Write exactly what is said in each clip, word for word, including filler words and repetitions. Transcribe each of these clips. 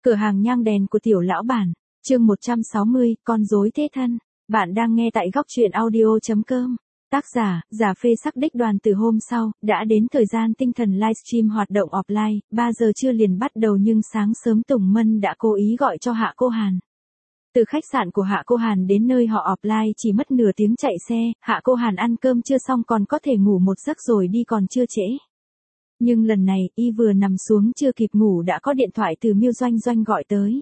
Cửa hàng nhang đèn của tiểu lão bản, chương một trăm sáu mươi, con rối thế thân. Bạn đang nghe tại góc truyện audio.com. Tác giả, giả phê sắc đích đoàn. Từ hôm sau, đã đến thời gian tinh thần livestream hoạt động offline, ba giờ trưa liền bắt đầu nhưng sáng sớm Tùng Mân đã cố ý gọi cho Hạ Cô Hàn. Từ khách sạn của Hạ Cô Hàn đến nơi họ offline chỉ mất nửa tiếng chạy xe, Hạ Cô Hàn ăn cơm chưa xong còn có thể ngủ một giấc rồi đi còn chưa trễ. Nhưng lần này, y vừa nằm xuống chưa kịp ngủ đã có điện thoại từ Miêu Doanh Doanh gọi tới.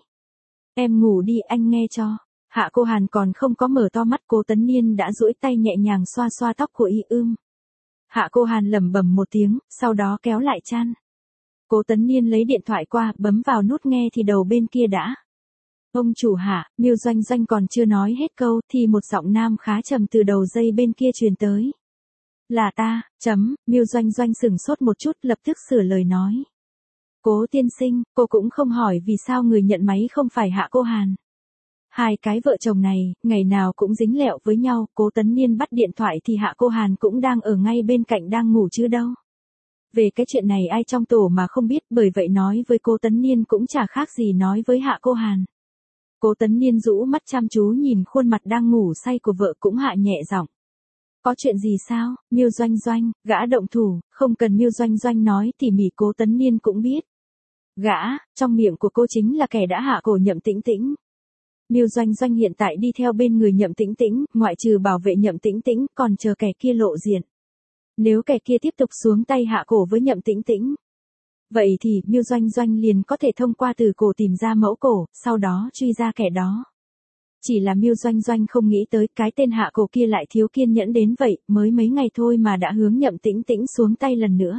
Em ngủ đi anh nghe cho. Hạ Cô Hàn còn không có mở to mắt, Cố Tấn Niên đã duỗi tay nhẹ nhàng xoa xoa tóc của y. ưm. Hạ Cô Hàn lẩm bẩm một tiếng, sau đó kéo lại chăn. Cố Tấn Niên lấy điện thoại qua, bấm vào nút nghe thì đầu bên kia đã. Ông chủ Hạ, Miêu Doanh Doanh còn chưa nói hết câu thì một giọng nam khá trầm từ đầu dây bên kia truyền tới. Là ta, chấm, Miêu Doanh Doanh sửng sốt một chút lập tức sửa lời nói. Cố tiên sinh, cô cũng không hỏi vì sao người nhận máy không phải Hạ Cô Hàn. Hai cái vợ chồng này, ngày nào cũng dính lẹo với nhau, Cố Tấn Niên bắt điện thoại thì Hạ Cô Hàn cũng đang ở ngay bên cạnh đang ngủ chứ đâu. Về cái chuyện này ai trong tổ mà không biết, bởi vậy nói với Cố Tấn Niên cũng chả khác gì nói với Hạ Cô Hàn. Cố Tấn Niên rũ mắt chăm chú nhìn khuôn mặt đang ngủ say của vợ cũng hạ nhẹ giọng. Có chuyện gì sao, Miêu Doanh Doanh, gã động thủ, không cần Miêu Doanh Doanh nói tỉ mỉ Cố Tấn Niên cũng biết. Gã, trong miệng của cô chính là kẻ đã hạ cổ Nhậm Tĩnh Tĩnh. Miêu Doanh Doanh hiện tại đi theo bên người Nhậm Tĩnh Tĩnh, ngoại trừ bảo vệ Nhậm Tĩnh Tĩnh, còn chờ kẻ kia lộ diện. Nếu kẻ kia tiếp tục xuống tay hạ cổ với Nhậm Tĩnh Tĩnh, vậy thì Miêu Doanh Doanh liền có thể thông qua từ cổ tìm ra mẫu cổ, sau đó truy ra kẻ đó. Chỉ là Miêu Doanh Doanh không nghĩ tới cái tên hạ cổ kia lại thiếu kiên nhẫn đến vậy, mới mấy ngày thôi mà đã hướng Nhậm Tĩnh Tĩnh xuống tay lần nữa.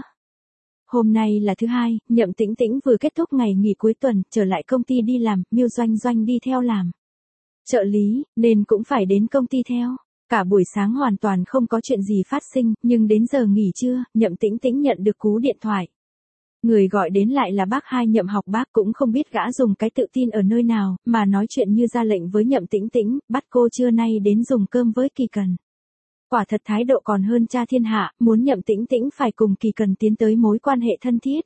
Hôm nay là thứ hai, Nhậm Tĩnh Tĩnh vừa kết thúc ngày nghỉ cuối tuần, trở lại công ty đi làm, Miêu Doanh Doanh đi theo làm trợ lý, nên cũng phải đến công ty theo. Cả buổi sáng hoàn toàn không có chuyện gì phát sinh, nhưng đến giờ nghỉ trưa, Nhậm Tĩnh Tĩnh nhận được cú điện thoại. Người gọi đến lại là bác hai Nhậm Học Bác, cũng không biết gã dùng cái tự tin ở nơi nào, mà nói chuyện như ra lệnh với Nhậm Tĩnh Tĩnh, bắt cô trưa nay đến dùng cơm với Kỳ Cần. Quả thật thái độ còn hơn cha thiên hạ, muốn Nhậm Tĩnh Tĩnh phải cùng Kỳ Cần tiến tới mối quan hệ thân thiết.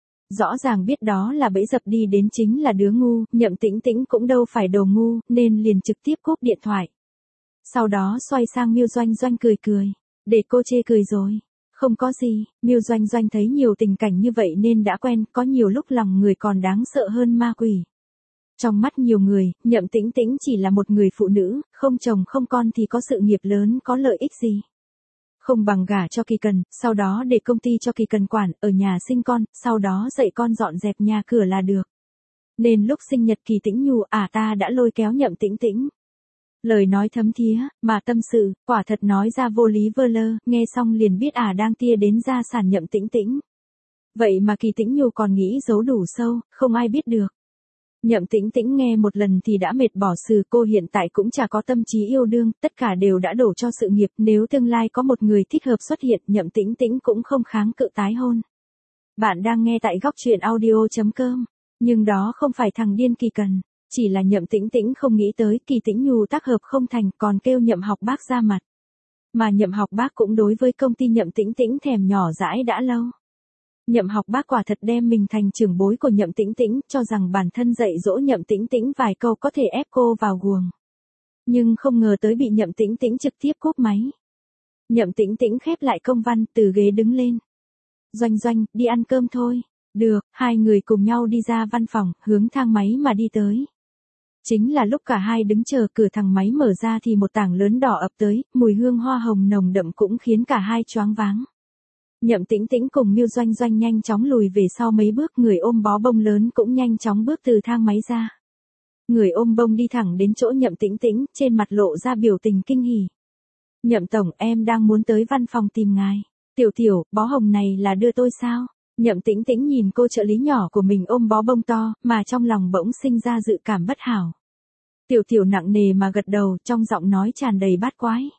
Rõ ràng biết đó là bẫy dập đi đến chính là đứa ngu, Nhậm Tĩnh Tĩnh cũng đâu phải đồ ngu, nên liền trực tiếp cúp điện thoại. Sau đó xoay sang Miêu Doanh Doanh cười cười, để cô chê cười rồi. Không có gì, Miêu Doanh Doanh thấy nhiều tình cảnh như vậy nên đã quen, có nhiều lúc lòng người còn đáng sợ hơn ma quỷ. Trong mắt nhiều người, Nhậm Tĩnh Tĩnh chỉ là một người phụ nữ, không chồng không con thì có sự nghiệp lớn có lợi ích gì. Không bằng gả cho Kỳ Cần, sau đó để công ty cho Kỳ Cần quản, ở nhà sinh con, sau đó dạy con dọn dẹp nhà cửa là được. Nên lúc sinh nhật Kỳ Tĩnh Nhu, à ta đã lôi kéo Nhậm Tĩnh Tĩnh. Lời nói thấm thía, mà tâm sự, quả thật nói ra vô lý vơ lơ, nghe xong liền biết à đang tia đến gia sản Nhậm Tĩnh Tĩnh. Vậy mà Kỳ Tĩnh Nhu còn nghĩ giấu đủ sâu, không ai biết được. Nhậm Tĩnh Tĩnh nghe một lần thì đã mệt bỏ sự, cô hiện tại cũng chả có tâm trí yêu đương, tất cả đều đã đổ cho sự nghiệp, nếu tương lai có một người thích hợp xuất hiện, Nhậm Tĩnh Tĩnh cũng không kháng cự tái hôn. Bạn đang nghe tại góc truyện audio.com, nhưng đó không phải thằng điên Kỳ Cần, chỉ là Nhậm Tĩnh Tĩnh không nghĩ tới Kỳ Tĩnh Nhu tác hợp không thành, còn kêu Nhậm Học Bác ra mặt. Mà Nhậm Học Bác cũng đối với công ty Nhậm Tĩnh Tĩnh thèm nhỏ dãi đã lâu. Nhậm Học Bác quả thật đem mình thành trưởng bối của Nhậm Tĩnh Tĩnh, cho rằng bản thân dạy dỗ Nhậm Tĩnh Tĩnh vài câu có thể ép cô vào guồng. Nhưng không ngờ tới bị Nhậm Tĩnh Tĩnh trực tiếp cúp máy. Nhậm Tĩnh Tĩnh khép lại công văn, từ ghế đứng lên. Doanh Doanh, đi ăn cơm thôi. Được, hai người cùng nhau đi ra văn phòng, hướng thang máy mà đi tới. Chính là lúc cả hai đứng chờ, cửa thang máy mở ra thì một tảng lớn đỏ ập tới, mùi hương hoa hồng nồng đậm cũng khiến cả hai choáng váng. Nhậm Tĩnh Tĩnh cùng Miêu Doanh Doanh nhanh chóng lùi về sau mấy bước, người ôm bó bông lớn cũng nhanh chóng bước từ thang máy ra. Người ôm bông đi thẳng đến chỗ Nhậm Tĩnh Tĩnh, trên mặt lộ ra biểu tình kinh hỉ. Nhậm tổng, em đang muốn tới văn phòng tìm ngài. Tiểu Tiểu, bó hồng này là đưa tôi sao? Nhậm Tĩnh Tĩnh nhìn cô trợ lý nhỏ của mình ôm bó bông to, mà trong lòng bỗng sinh ra dự cảm bất hảo. Tiểu Tiểu nặng nề mà gật đầu, trong giọng nói tràn đầy bát quái.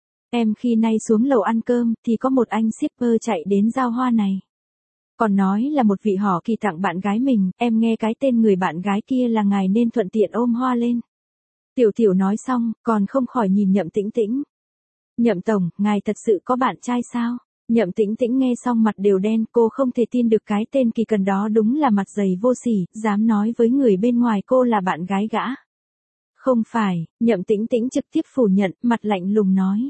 Em khi nay xuống lầu ăn cơm, thì có một anh shipper chạy đến giao hoa này. Còn nói là một vị họ Kỳ tặng bạn gái mình, em nghe cái tên người bạn gái kia là ngài nên thuận tiện ôm hoa lên. Tiểu Tiểu nói xong, còn không khỏi nhìn Nhậm Tĩnh Tĩnh. Nhậm tổng, ngài thật sự có bạn trai sao? Nhậm Tĩnh Tĩnh nghe xong mặt đều đen, cô không thể tin được cái tên Kỳ Cần đó đúng là mặt dày vô sỉ, dám nói với người bên ngoài cô là bạn gái gã. Không phải, Nhậm Tĩnh Tĩnh trực tiếp phủ nhận, mặt lạnh lùng nói.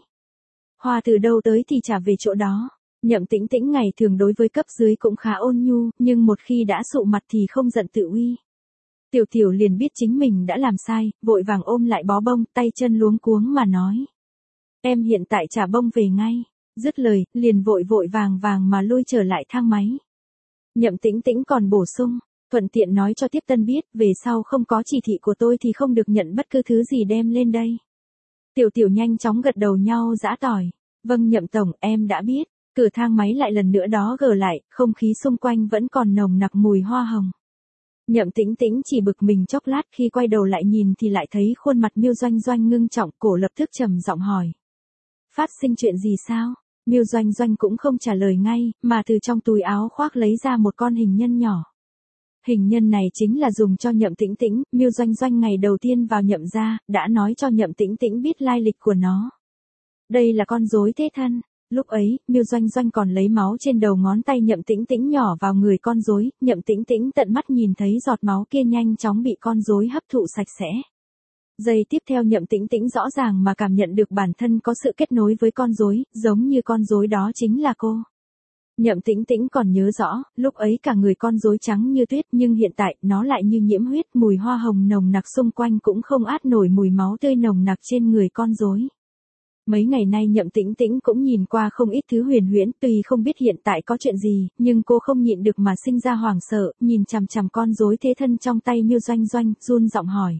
Hoa từ đâu tới thì trả về chỗ đó. Nhậm Tĩnh Tĩnh ngày thường đối với cấp dưới cũng khá ôn nhu, nhưng một khi đã sụ mặt thì không giận tự uy. Tiểu Tiểu liền biết chính mình đã làm sai, vội vàng ôm lại bó bông, tay chân luống cuống mà nói. Em hiện tại trả bông về ngay. Dứt lời, liền vội vội vàng vàng mà lui trở lại thang máy. Nhậm Tĩnh Tĩnh còn bổ sung, thuận tiện nói cho Tiếp Tân biết, về sau không có chỉ thị của tôi thì không được nhận bất cứ thứ gì đem lên đây. Tiểu Tiểu nhanh chóng gật đầu nhau giã tỏi. Vâng Nhậm Tổng, em đã biết. Cửa thang máy lại lần nữa đó gờ lại, không khí xung quanh vẫn còn nồng nặc mùi hoa hồng. Nhậm Tĩnh Tĩnh chỉ bực mình chốc lát, khi quay đầu lại nhìn thì lại thấy khuôn mặt Miêu Doanh Doanh ngưng trọng, cổ lập tức trầm giọng hỏi. Phát sinh chuyện gì sao? Miêu Doanh Doanh cũng không trả lời ngay, mà từ trong túi áo khoác lấy ra một con hình nhân nhỏ. Hình nhân này chính là dùng cho Nhậm Tĩnh Tĩnh. Miêu Doanh Doanh ngày đầu tiên vào Nhậm gia, đã nói cho Nhậm Tĩnh Tĩnh biết lai lịch của nó. Đây là con rối thế thân. Lúc ấy, Miêu Doanh Doanh còn lấy máu trên đầu ngón tay Nhậm Tĩnh Tĩnh nhỏ vào người con rối, Nhậm Tĩnh Tĩnh tận mắt nhìn thấy giọt máu kia nhanh chóng bị con rối hấp thụ sạch sẽ. Giây tiếp theo Nhậm Tĩnh Tĩnh rõ ràng mà cảm nhận được bản thân có sự kết nối với con rối, giống như con rối đó chính là cô. Nhậm Tĩnh Tĩnh còn nhớ rõ, lúc ấy cả người con rối trắng như tuyết, nhưng hiện tại nó lại như nhiễm huyết, mùi hoa hồng nồng nặc xung quanh cũng không át nổi mùi máu tươi nồng nặc trên người con rối. Mấy ngày nay Nhậm Tĩnh Tĩnh cũng nhìn qua không ít thứ huyền huyễn, tuy không biết hiện tại có chuyện gì, nhưng cô không nhịn được mà sinh ra hoảng sợ, nhìn chằm chằm con rối thế thân trong tay Miêu Doanh Doanh, run giọng hỏi.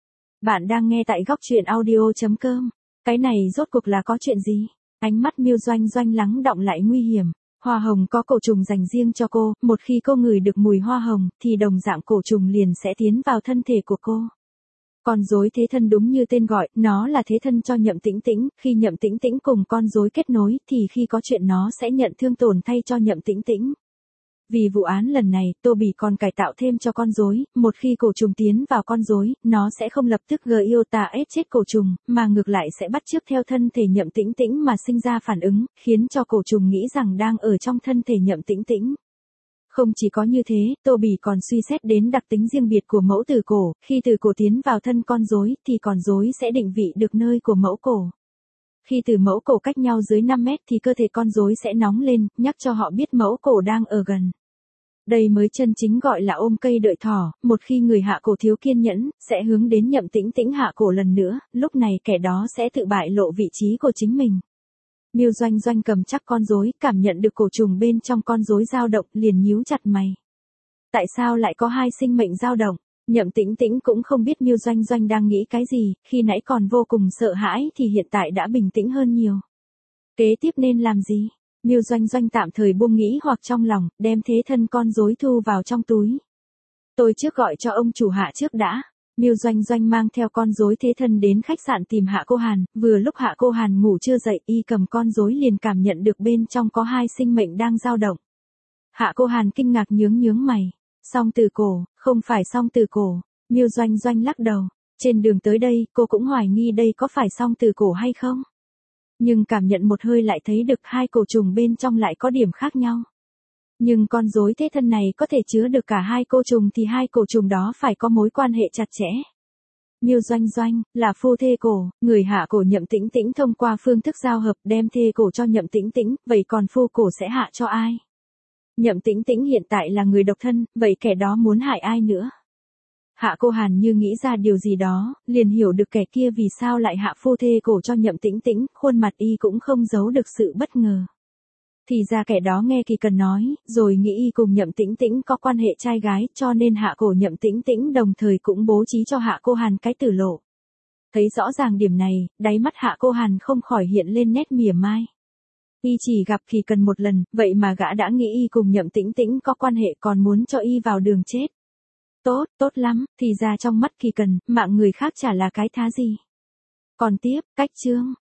Bạn đang nghe tại góc truyện audio chấm com. Cái này rốt cuộc là có chuyện gì? Ánh mắt Miêu Doanh Doanh lắng đọng lại nguy hiểm. Hoa hồng có cổ trùng dành riêng cho cô, một khi cô ngửi được mùi hoa hồng, thì đồng dạng cổ trùng liền sẽ tiến vào thân thể của cô. Con rối thế thân đúng như tên gọi, nó là thế thân cho Nhậm Tĩnh Tĩnh, khi Nhậm Tĩnh Tĩnh cùng con rối kết nối, thì khi có chuyện nó sẽ nhận thương tổn thay cho Nhậm Tĩnh Tĩnh. Vì vụ án lần này, Tô Bỉ còn cải tạo thêm cho con rối, một khi cổ trùng tiến vào con rối, nó sẽ không lập tức gây yêu tà ép chết cổ trùng, mà ngược lại sẽ bắt chước theo thân thể Nhậm Tĩnh Tĩnh mà sinh ra phản ứng, khiến cho cổ trùng nghĩ rằng đang ở trong thân thể Nhậm Tĩnh Tĩnh. Không chỉ có như thế, Tô Bỉ còn suy xét đến đặc tính riêng biệt của mẫu tử cổ, khi tử cổ tiến vào thân con rối, thì con rối sẽ định vị được nơi của mẫu cổ. Khi từ mẫu cổ cách nhau dưới năm mét thì cơ thể con rối sẽ nóng lên, nhắc cho họ biết mẫu cổ đang ở gần. Đây mới chân chính gọi là ôm cây đợi thỏ, một khi người hạ cổ thiếu kiên nhẫn, sẽ hướng đến Nhậm Tĩnh Tĩnh hạ cổ lần nữa, lúc này kẻ đó sẽ tự bại lộ vị trí của chính mình. Miêu Doanh Doanh cầm chắc con rối, cảm nhận được cổ trùng bên trong con rối dao động, liền nhíu chặt mày. Tại sao lại có hai sinh mệnh dao động? Nhậm Tĩnh Tĩnh cũng không biết Miêu Doanh Doanh đang nghĩ cái gì, khi nãy còn vô cùng sợ hãi thì hiện tại đã bình tĩnh hơn nhiều. Kế tiếp nên làm gì? Miêu Doanh Doanh tạm thời buông nghĩ hoặc trong lòng, đem thế thân con rối thu vào trong túi. Tôi trước gọi cho ông chủ Hạ trước đã. Miêu Doanh Doanh mang theo con rối thế thân đến khách sạn tìm Hạ Cô Hàn, vừa lúc Hạ Cô Hàn ngủ chưa dậy, y cầm con rối liền cảm nhận được bên trong có hai sinh mệnh đang dao động. Hạ Cô Hàn kinh ngạc nhướng nhướng mày. Song tử cổ, không phải song tử cổ. Miêu Doanh Doanh lắc đầu. Trên đường tới đây, cô cũng hoài nghi đây có phải song tử cổ hay không. Nhưng cảm nhận một hơi lại thấy được hai cổ trùng bên trong lại có điểm khác nhau. Nhưng con rối thế thân này có thể chứa được cả hai cô trùng thì hai cổ trùng đó phải có mối quan hệ chặt chẽ. Miêu Doanh Doanh, là phu thê cổ, người hạ cổ Nhậm Tĩnh Tĩnh thông qua phương thức giao hợp đem thê cổ cho Nhậm Tĩnh Tĩnh, vậy còn phu cổ sẽ hạ cho ai? Nhậm Tĩnh Tĩnh hiện tại là người độc thân, vậy kẻ đó muốn hại ai nữa? Hạ Cô Hàn như nghĩ ra điều gì đó, liền hiểu được kẻ kia vì sao lại hạ phu thê cổ cho Nhậm Tĩnh Tĩnh, khuôn mặt y cũng không giấu được sự bất ngờ. Thì ra kẻ đó nghe Kỳ Cần nói, rồi nghĩ y cùng Nhậm Tĩnh Tĩnh có quan hệ trai gái, cho nên hạ cổ Nhậm Tĩnh Tĩnh đồng thời cũng bố trí cho Hạ Cô Hàn cái tử lộ. Thấy rõ ràng điểm này, đáy mắt Hạ Cô Hàn không khỏi hiện lên nét mỉa mai. Y chỉ gặp Kỳ Cần một lần, vậy mà gã đã nghĩ y cùng Nhậm Tĩnh Tĩnh có quan hệ còn muốn cho y vào đường chết. Tốt, tốt lắm, thì ra trong mắt Kỳ Cần, mạng người khác chả là cái thá gì. Còn tiếp, cách chương.